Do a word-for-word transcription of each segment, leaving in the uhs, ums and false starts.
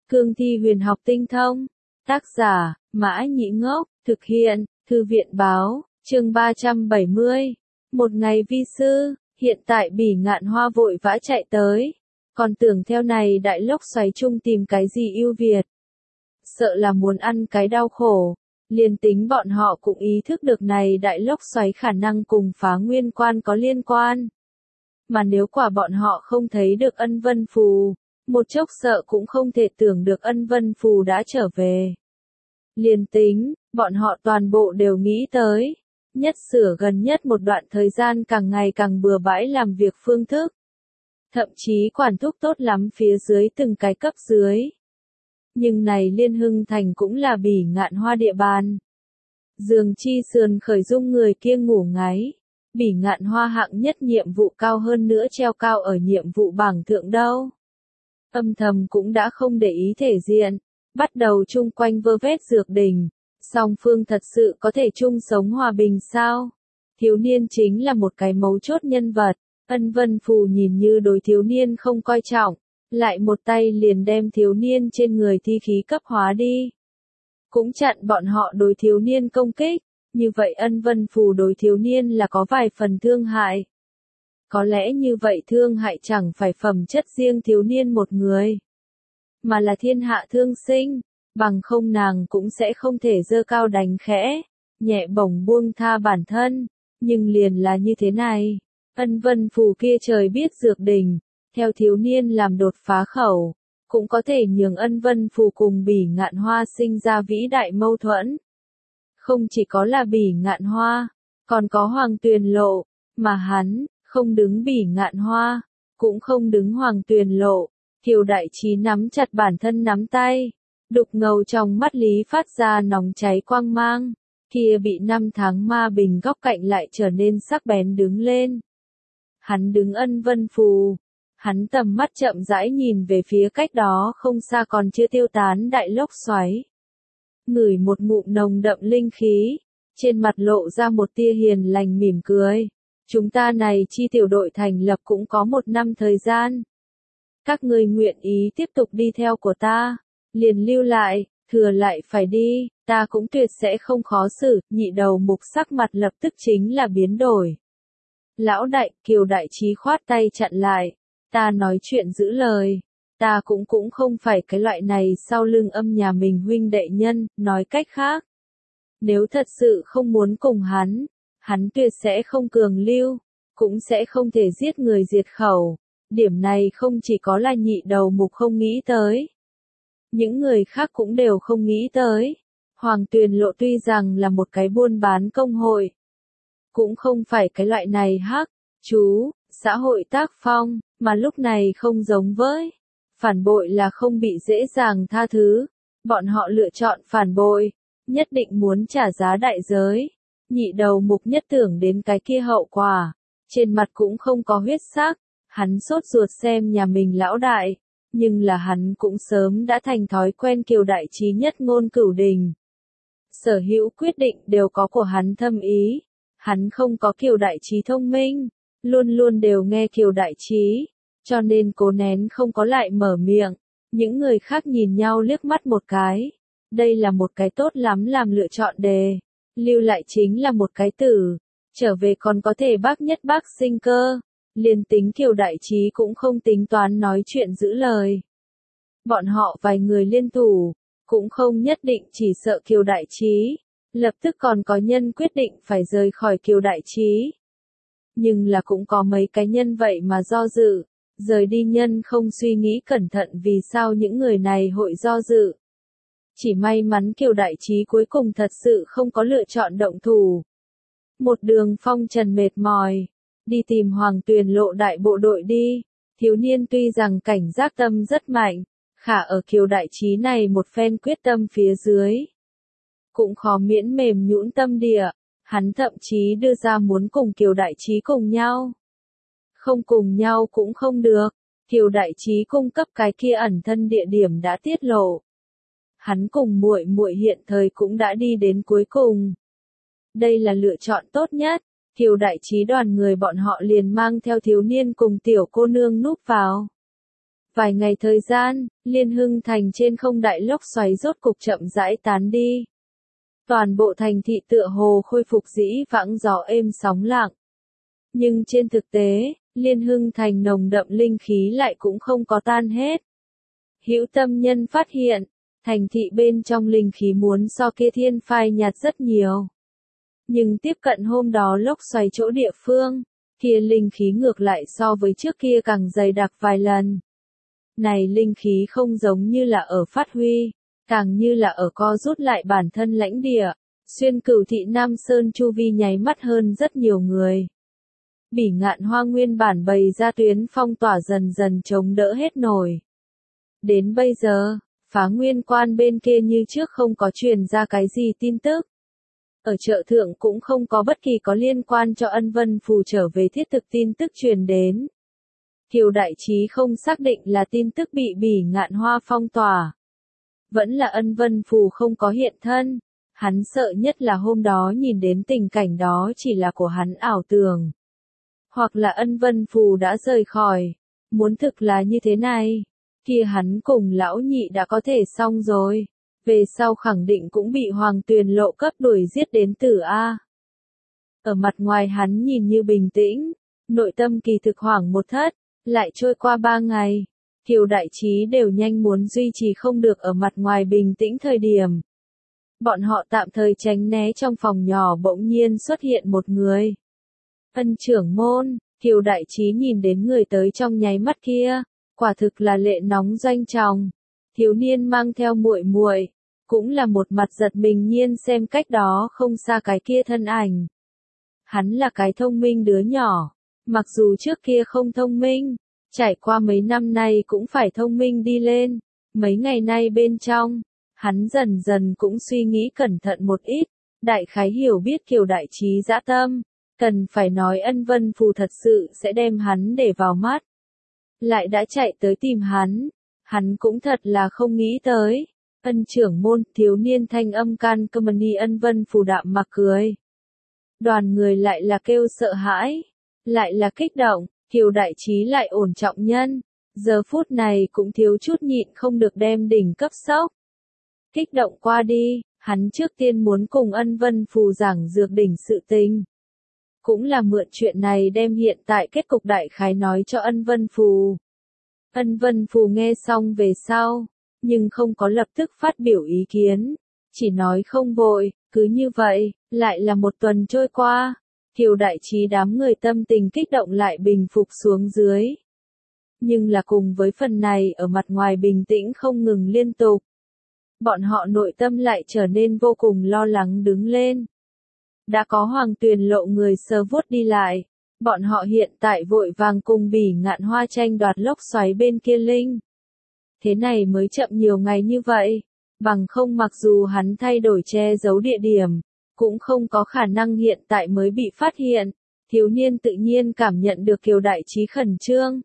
Cương thi huyền học tinh thông. Tác giả, Mã Nhĩ Ngốc, thực hiện, Thư viện báo, chương ba trăm bảy mươi. Một ngày vi sư, hiện tại Bỉ Ngạn Hoa vội vã chạy tới. Còn tưởng theo này đại lốc xoáy chung tìm cái gì ưu việt. Sợ là muốn ăn cái đau khổ. Liền tính bọn họ cũng ý thức được này đại lốc xoáy khả năng cùng Phá Nguyên Quan có liên quan. Mà nếu quả bọn họ không thấy được Ân Vân Phù, một chốc sợ cũng không thể tưởng được Ân Vân Phù đã trở về. Liền tính, bọn họ toàn bộ đều nghĩ tới. Nhất sửa gần nhất một đoạn thời gian càng ngày càng bừa bãi làm việc phương thức. Thậm chí quản thúc tốt lắm phía dưới từng cái cấp dưới. Nhưng này Liên Hưng Thành cũng là Bỉ Ngạn Hoa địa bàn. Giường chi sườn khởi dung người kia ngủ ngáy. Bỉ Ngạn Hoa hạng nhất nhiệm vụ cao hơn nữa treo cao ở nhiệm vụ bảng thượng đâu. Âm thầm cũng đã không để ý thể diện. Bắt đầu chung quanh vơ vét dược đình. Song phương thật sự có thể chung sống hòa bình sao? Thiếu niên chính là một cái mấu chốt nhân vật. Ân Vân Phù nhìn như đối thiếu niên không coi trọng. Lại một tay liền đem thiếu niên trên người thi khí cấp hóa đi. Cũng chặn bọn họ đối thiếu niên công kích. Như vậy Ân Vân Phù đối thiếu niên là có vài phần thương hại. Có lẽ như vậy thương hại chẳng phải phẩm chất riêng thiếu niên một người. Mà là thiên hạ thương sinh. Bằng không nàng cũng sẽ không thể dơ cao đánh khẽ. Nhẹ bổng buông tha bản thân. Nhưng liền là như thế này. Ân Vân Phù kia trời biết dược đình. Theo thiếu niên làm đột phá khẩu. Cũng có thể nhường Ân Vân Phù cùng Bỉ Ngạn Hoa sinh ra vĩ đại mâu thuẫn. Không chỉ có là Bỉ Ngạn Hoa. Còn có Hoàng Tuyền Lộ. Mà hắn, không đứng Bỉ Ngạn Hoa. Cũng không đứng Hoàng Tuyền Lộ. Kiều Đại Trí nắm chặt bản thân nắm tay. Đục ngầu trong mắt Lý phát ra nóng cháy quang mang. Kia bị năm tháng ma bình góc cạnh lại trở nên sắc bén đứng lên. Hắn đứng Ân Vân Phù. Hắn tầm mắt chậm rãi nhìn về phía cách đó không xa còn chưa tiêu tán đại lốc xoáy. Ngửi một ngụm nồng đậm linh khí. Trên mặt lộ ra một tia hiền lành mỉm cười. Chúng ta này chi tiểu đội thành lập cũng có một năm thời gian. Các ngươi nguyện ý tiếp tục đi theo của ta. Liền lưu lại, thừa lại phải đi, ta cũng tuyệt sẽ không khó xử. Nhị đầu mục sắc mặt lập tức chính là biến đổi. Lão đại, Kiều Đại Trí khoát tay chặn lại. Ta nói chuyện giữ lời. Ta cũng cũng không phải cái loại này sau lưng âm nhà mình huynh đệ nhân, nói cách khác. Nếu thật sự không muốn cùng hắn, hắn tuyệt sẽ không cường lưu, cũng sẽ không thể giết người diệt khẩu. Điểm này không chỉ có là nhị đầu mục không nghĩ tới. Những người khác cũng đều không nghĩ tới. Hoàng Tuyền Lộ tuy rằng là một cái buôn bán công hội. Cũng không phải cái loại này hắc, chú, xã hội tác phong, mà lúc này không giống với. Phản bội là không bị dễ dàng tha thứ. Bọn họ lựa chọn phản bội, nhất định muốn trả giá đại giới. Nhị đầu mục nhất tưởng đến cái kia hậu quả. Trên mặt cũng không có huyết sắc. Hắn sốt ruột xem nhà mình lão đại. Nhưng là hắn cũng sớm đã thành thói quen Kiều Đại Trí nhất ngôn cửu đình. Sở hữu quyết định đều có của hắn thâm ý. Hắn không có Kiều Đại Trí thông minh. Luôn luôn đều nghe Kiều Đại Trí. Cho nên cố nén không có lại mở miệng. Những người khác nhìn nhau liếc mắt một cái. Đây là một cái tốt lắm làm lựa chọn đề. Lưu lại chính là một cái tử. Trở về còn có thể bác nhất bác sinh cơ. Liên tính Kiều Đại Trí cũng không tính toán nói chuyện giữ lời. Bọn họ vài người liên thủ, cũng không nhất định chỉ sợ Kiều Đại Trí. Lập tức còn có nhân quyết định phải rời khỏi Kiều Đại Trí. Nhưng là cũng có mấy cái nhân vậy mà do dự. Rời đi nhân không suy nghĩ cẩn thận vì sao những người này hội do dự. Chỉ may mắn Kiều Đại Trí cuối cùng thật sự không có lựa chọn động thủ. Một đường phong trần mệt mỏi. Đi tìm Hoàng Tuyền Lộ đại bộ đội đi. Thiếu niên tuy rằng cảnh giác tâm rất mạnh. Khả ở Kiều Đại Trí này một phen quyết tâm phía dưới. Cũng khó miễn mềm nhũn tâm địa. Hắn thậm chí đưa ra muốn cùng Kiều Đại Trí cùng nhau. Không cùng nhau cũng không được. Kiều Đại Trí cung cấp cái kia ẩn thân địa điểm đã tiết lộ. Hắn cùng muội muội hiện thời cũng đã đi đến cuối cùng. Đây là lựa chọn tốt nhất. Kiều Đại Trí đoàn người bọn họ liền mang theo thiếu niên cùng tiểu cô nương núp vào. Vài ngày thời gian, Liên Hưng Thành trên không đại lốc xoáy rốt cục chậm rãi tán đi. Toàn bộ thành thị tựa hồ khôi phục dĩ vãng gió êm sóng lặng. Nhưng trên thực tế, Liên Hưng Thành nồng đậm linh khí lại cũng không có tan hết. Hữu tâm nhân phát hiện, thành thị bên trong linh khí muốn so kia thiên phai nhạt rất nhiều. Nhưng tiếp cận hôm đó lốc xoáy chỗ địa phương, kia linh khí ngược lại so với trước kia càng dày đặc vài lần. Này linh khí không giống như là ở phát huy, càng như là ở co rút lại bản thân lãnh địa, xuyên cửu thị Nam Sơn chu vi nháy mắt hơn rất nhiều người. Bỉ Ngạn Hoa nguyên bản bày ra tuyến phong tỏa dần dần chống đỡ hết nổi. Đến bây giờ, Phá Nguyên Quan bên kia như trước không có truyền ra cái gì tin tức. Ở chợ thượng cũng không có bất kỳ có liên quan cho Ân Vân Phù trở về thiết thực tin tức truyền đến. Kiều Đại Trí không xác định là tin tức bị Bỉ Ngạn Hoa phong tỏa. Vẫn là Ân Vân Phù không có hiện thân. Hắn sợ nhất là hôm đó nhìn đến tình cảnh đó chỉ là của hắn ảo tưởng. Hoặc là Ân Vân Phù đã rời khỏi. Muốn thực là như thế này, kia hắn cùng lão nhị đã có thể xong rồi. Về sau khẳng định cũng bị Hoàng Tuyền Lộ cấp đuổi giết đến tử A. Ở mặt ngoài hắn nhìn như bình tĩnh, nội tâm kỳ thực hoảng một thất, lại trôi qua ba ngày. Kiều Đại Trí đều nhanh muốn duy trì không được ở mặt ngoài bình tĩnh thời điểm. Bọn họ tạm thời tránh né trong phòng nhỏ bỗng nhiên xuất hiện một người. Ân trưởng môn, Kiều Đại Trí nhìn đến người tới trong nháy mắt kia, quả thực là lệ nóng doanh tròng. Thiếu niên mang theo muội muội, cũng là một mặt giật mình nhiên xem cách đó không xa cái kia thân ảnh. Hắn là cái thông minh đứa nhỏ, mặc dù trước kia không thông minh, trải qua mấy năm nay cũng phải thông minh đi lên. Mấy ngày nay bên trong, hắn dần dần cũng suy nghĩ cẩn thận một ít, đại khái hiểu biết Kiều Đại Trí dã tâm, cần phải nói Ân Vân Phù thật sự sẽ đem hắn để vào mắt. Lại đã chạy tới tìm hắn, hắn cũng thật là không nghĩ tới. Ân trưởng môn, thiếu niên thanh âm can company Ân Vân Phù đạm mặc cười. Đoàn người lại là kêu sợ hãi, lại là kích động, Kiều Đại Trí lại ổn trọng nhân, giờ phút này cũng thiếu chút nhịn không được đem đỉnh cấp sốc. Kích động qua đi, hắn trước tiên muốn cùng Ân Vân Phù giảng dược đỉnh sự tình. Cũng là mượn chuyện này đem hiện tại kết cục đại khái nói cho Ân Vân Phù. Ân Vân Phù nghe xong về sau, nhưng không có lập tức phát biểu ý kiến, chỉ nói không vội, cứ như vậy, lại là một tuần trôi qua, Kiều Đại Trí đám người tâm tình kích động lại bình phục xuống dưới. Nhưng là cùng với phần này ở mặt ngoài bình tĩnh không ngừng liên tục, bọn họ nội tâm lại trở nên vô cùng lo lắng đứng lên. Đã có Hoàng Tuyền Lộ người sơ vuốt đi lại, bọn họ hiện tại vội vàng cùng Bỉ Ngạn Hoa tranh đoạt lốc xoáy bên kia linh. Thế này mới chậm nhiều ngày như vậy, bằng không mặc dù hắn thay đổi che giấu địa điểm, cũng không có khả năng hiện tại mới bị phát hiện. Thiếu niên tự nhiên cảm nhận được Kiều Đại Trí khẩn trương.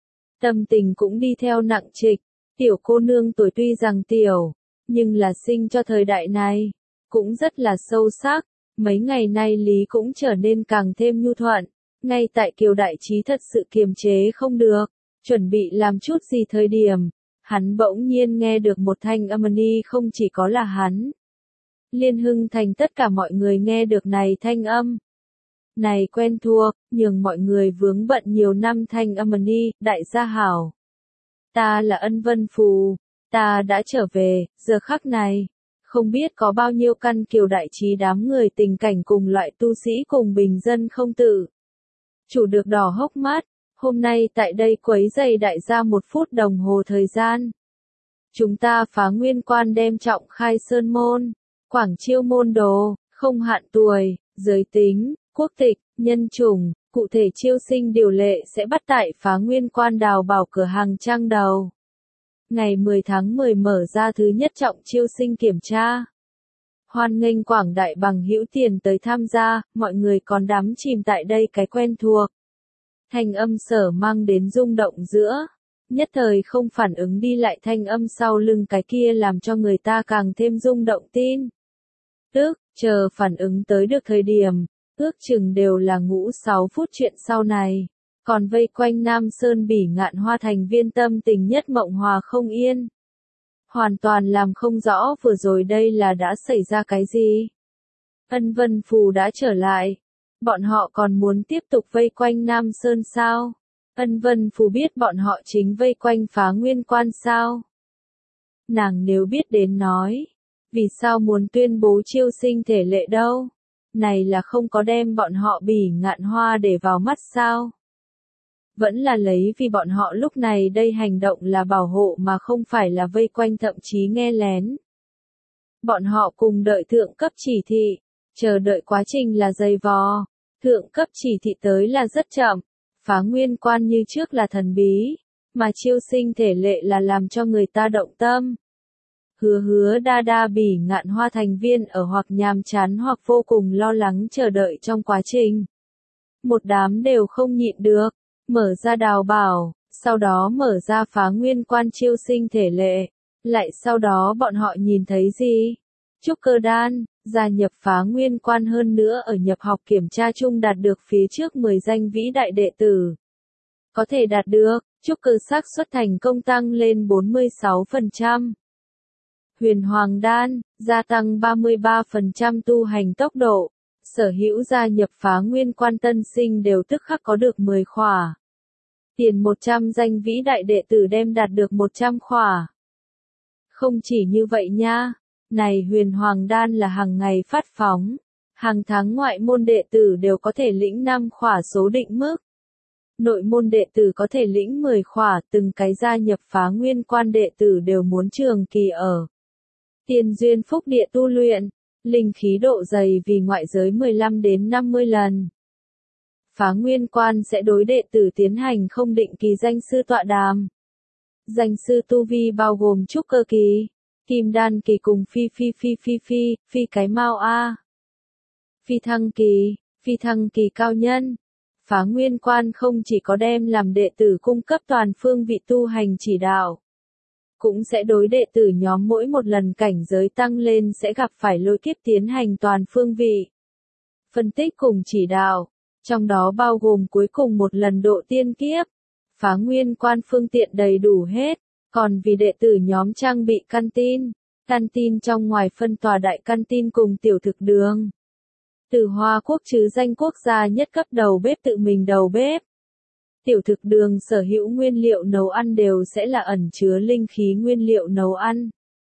Tâm tình cũng đi theo nặng trịch, tiểu cô nương tuổi tuy rằng tiểu, nhưng là sinh cho thời đại này, cũng rất là sâu sắc. Mấy ngày nay lý cũng trở nên càng thêm nhu thuận, ngay tại Kiều Đại Trí thật sự kiềm chế không được, chuẩn bị làm chút gì thời điểm, hắn bỗng nhiên nghe được một thanh âm ni không chỉ có là hắn. Liên Hưng Thành tất cả mọi người nghe được này thanh âm. Này quen thuộc, nhường mọi người vướng bận nhiều năm thanh âm ni, đại gia hảo. Ta là Ân Vân Phù, ta đã trở về, giờ khắc này. Không biết có bao nhiêu căn Kiều Đại Trí đám người tình cảnh cùng loại tu sĩ cùng bình dân không tự chủ được đỏ hốc mắt, hôm nay tại đây quấy rầy đại gia một phút đồng hồ thời gian. Chúng ta Phá Nguyên Quan đem trọng khai sơn môn, quảng chiêu môn đồ, không hạn tuổi, giới tính, quốc tịch, nhân chủng, cụ thể chiêu sinh điều lệ sẽ bắt tại Phá Nguyên Quan đào bảo cửa hàng trang đầu. Ngày mười tháng mười mở ra thứ nhất trọng chiêu sinh kiểm tra. Hoan nghênh quảng đại bằng hữu tiền tới tham gia, mọi người còn đắm chìm tại đây cái quen thuộc. Thanh âm sở mang đến rung động giữa, nhất thời không phản ứng đi lại thanh âm sau lưng cái kia làm cho người ta càng thêm rung động tin. Tức, chờ phản ứng tới được thời điểm, ước chừng đều là ngũ sáu phút chuyện sau này. Còn vây quanh Nam Sơn Bỉ Ngạn Hoa thành viên tâm tình nhất mộng hòa không yên. Hoàn toàn làm không rõ vừa rồi đây là đã xảy ra cái gì. Ân Vân Phù đã trở lại. Bọn họ còn muốn tiếp tục vây quanh Nam Sơn sao? Ân Vân Phù biết bọn họ chính vây quanh Phá Nguyên Quan sao? Nàng nếu biết đến nói. Vì sao muốn tuyên bố chiêu sinh thể lệ đâu? Này là không có đem bọn họ Bỉ Ngạn Hoa để vào mắt sao? Vẫn là lấy vì bọn họ lúc này đây hành động là bảo hộ mà không phải là vây quanh thậm chí nghe lén. Bọn họ cùng đợi thượng cấp chỉ thị, chờ đợi quá trình là dày vò, thượng cấp chỉ thị tới là rất chậm, Phá Nguyên Quan như trước là thần bí, mà chiêu sinh thể lệ là làm cho người ta động tâm. Hứa hứa đa đa Bỉ Ngạn Hoa thành viên ở hoặc nhàm chán hoặc vô cùng lo lắng chờ đợi trong quá trình. Một đám đều không nhịn được. Mở ra đào bảo, sau đó mở ra Phá Nguyên Quan chiêu sinh thể lệ, lại sau đó bọn họ nhìn thấy gì? Trúc Cơ Đan, gia nhập Phá Nguyên Quan hơn nữa ở nhập học kiểm tra chung đạt được phía trước mười danh vĩ đại đệ tử. Có thể đạt được, trúc cơ xác suất thành công tăng lên bốn mươi sáu phần trăm. Huyền Hoàng Đan, gia tăng ba mươi ba phần trăm tu hành tốc độ. Sở hữu gia nhập Phá Nguyên Quan tân sinh đều tức khắc có được mười khỏa. Tiền một trăm danh vĩ đại đệ tử đem đạt được một trăm khỏa. Không chỉ như vậy nha, này Huyền Hoàng Đan là hàng ngày phát phóng, hàng tháng ngoại môn đệ tử đều có thể lĩnh năm khỏa số định mức. Nội môn đệ tử có thể lĩnh mười khỏa, từng cái gia nhập Phá Nguyên Quan đệ tử đều muốn trường kỳ ở. Tiền duyên phúc địa tu luyện. Linh khí độ dày vì ngoại giới mười lăm đến năm mươi lần. Phá Nguyên Quan sẽ đối đệ tử tiến hành không định kỳ danh sư tọa đàm. Danh sư tu vi bao gồm trúc cơ kỳ, kim đan kỳ cùng phi phi phi phi phi, phi cái mau a. Phi thăng kỳ, phi thăng kỳ cao nhân. Phá Nguyên Quan không chỉ có đem làm đệ tử cung cấp toàn phương vị tu hành chỉ đạo, cũng sẽ đối đệ tử nhóm mỗi một lần cảnh giới tăng lên sẽ gặp phải lôi kiếp tiến hành toàn phương vị. Phân tích cùng chỉ đạo, trong đó bao gồm cuối cùng một lần độ tiên kiếp. Phá Nguyên Quan phương tiện đầy đủ hết, còn vì đệ tử nhóm trang bị căn tin, căn tin trong ngoài phân tòa đại căn tin cùng tiểu thực đường. Từ Hoa Quốc chứ danh quốc gia nhất cấp đầu bếp tự mình đầu bếp. Tiểu thực đường sở hữu nguyên liệu nấu ăn đều sẽ là ẩn chứa linh khí nguyên liệu nấu ăn.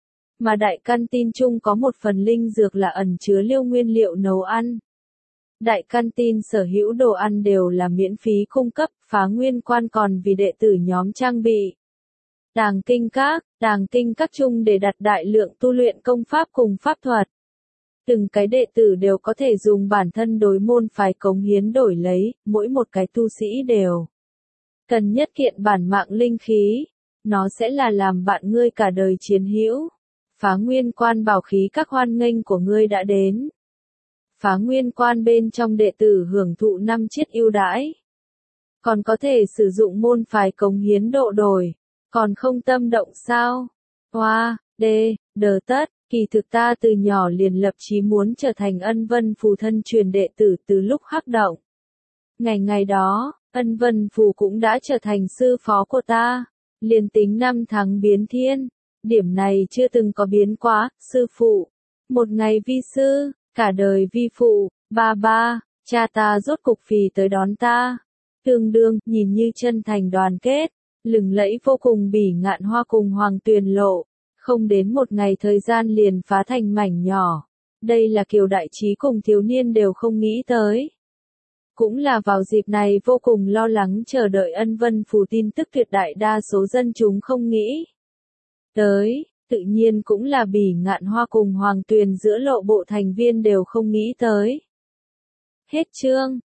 Mà đại căn tin chung có một phần linh dược là ẩn chứa liêu nguyên liệu nấu ăn. Đại căn tin sở hữu đồ ăn đều là miễn phí cung cấp, Phá Nguyên Quan còn vì đệ tử nhóm trang bị. Đàng kinh các, đàng kinh các chung để đặt đại lượng tu luyện công pháp cùng pháp thuật. Từng cái đệ tử đều có thể dùng bản thân đối môn phái cống hiến đổi lấy, mỗi một cái tu sĩ đều cần nhất kiện bản mạng linh khí, nó sẽ là làm bạn ngươi cả đời chiến hữu. Phá Nguyên Quan bảo khí các hoan nghênh của ngươi đã đến. Phá Nguyên Quan bên trong đệ tử hưởng thụ năm chiết ưu đãi. Còn có thể sử dụng môn phái cống hiến độ đổi, còn không tâm động sao? Hoa, đê, đờ tất, kỳ thực ta từ nhỏ liền lập chí muốn trở thành Ân Vân Phù thân truyền đệ tử từ lúc khắc động. Ngày ngày đó, Ân Vân Phù cũng đã trở thành sư phó của ta, liền tính năm tháng biến thiên, điểm này chưa từng có biến quá, sư phụ. Một ngày vi sư, cả đời vi phụ, ba ba, cha ta rốt cục phì tới đón ta. Tương đương, nhìn như chân thành đoàn kết, lừng lẫy vô cùng Bỉ Ngạn Hoa cùng Hoàng Tuyền Lộ, không đến một ngày thời gian liền phá thành mảnh nhỏ. Đây là Kiều đại trí cùng thiếu niên đều không nghĩ tới. Cũng là vào dịp này vô cùng lo lắng chờ đợi Ân Vân Phù tin tức tuyệt đại đa số dân chúng không nghĩ tới, tự nhiên cũng là Bỉ Ngạn Hoa cùng Hoàng Tuyền giữa lộ bộ thành viên đều không nghĩ tới. Hết chương.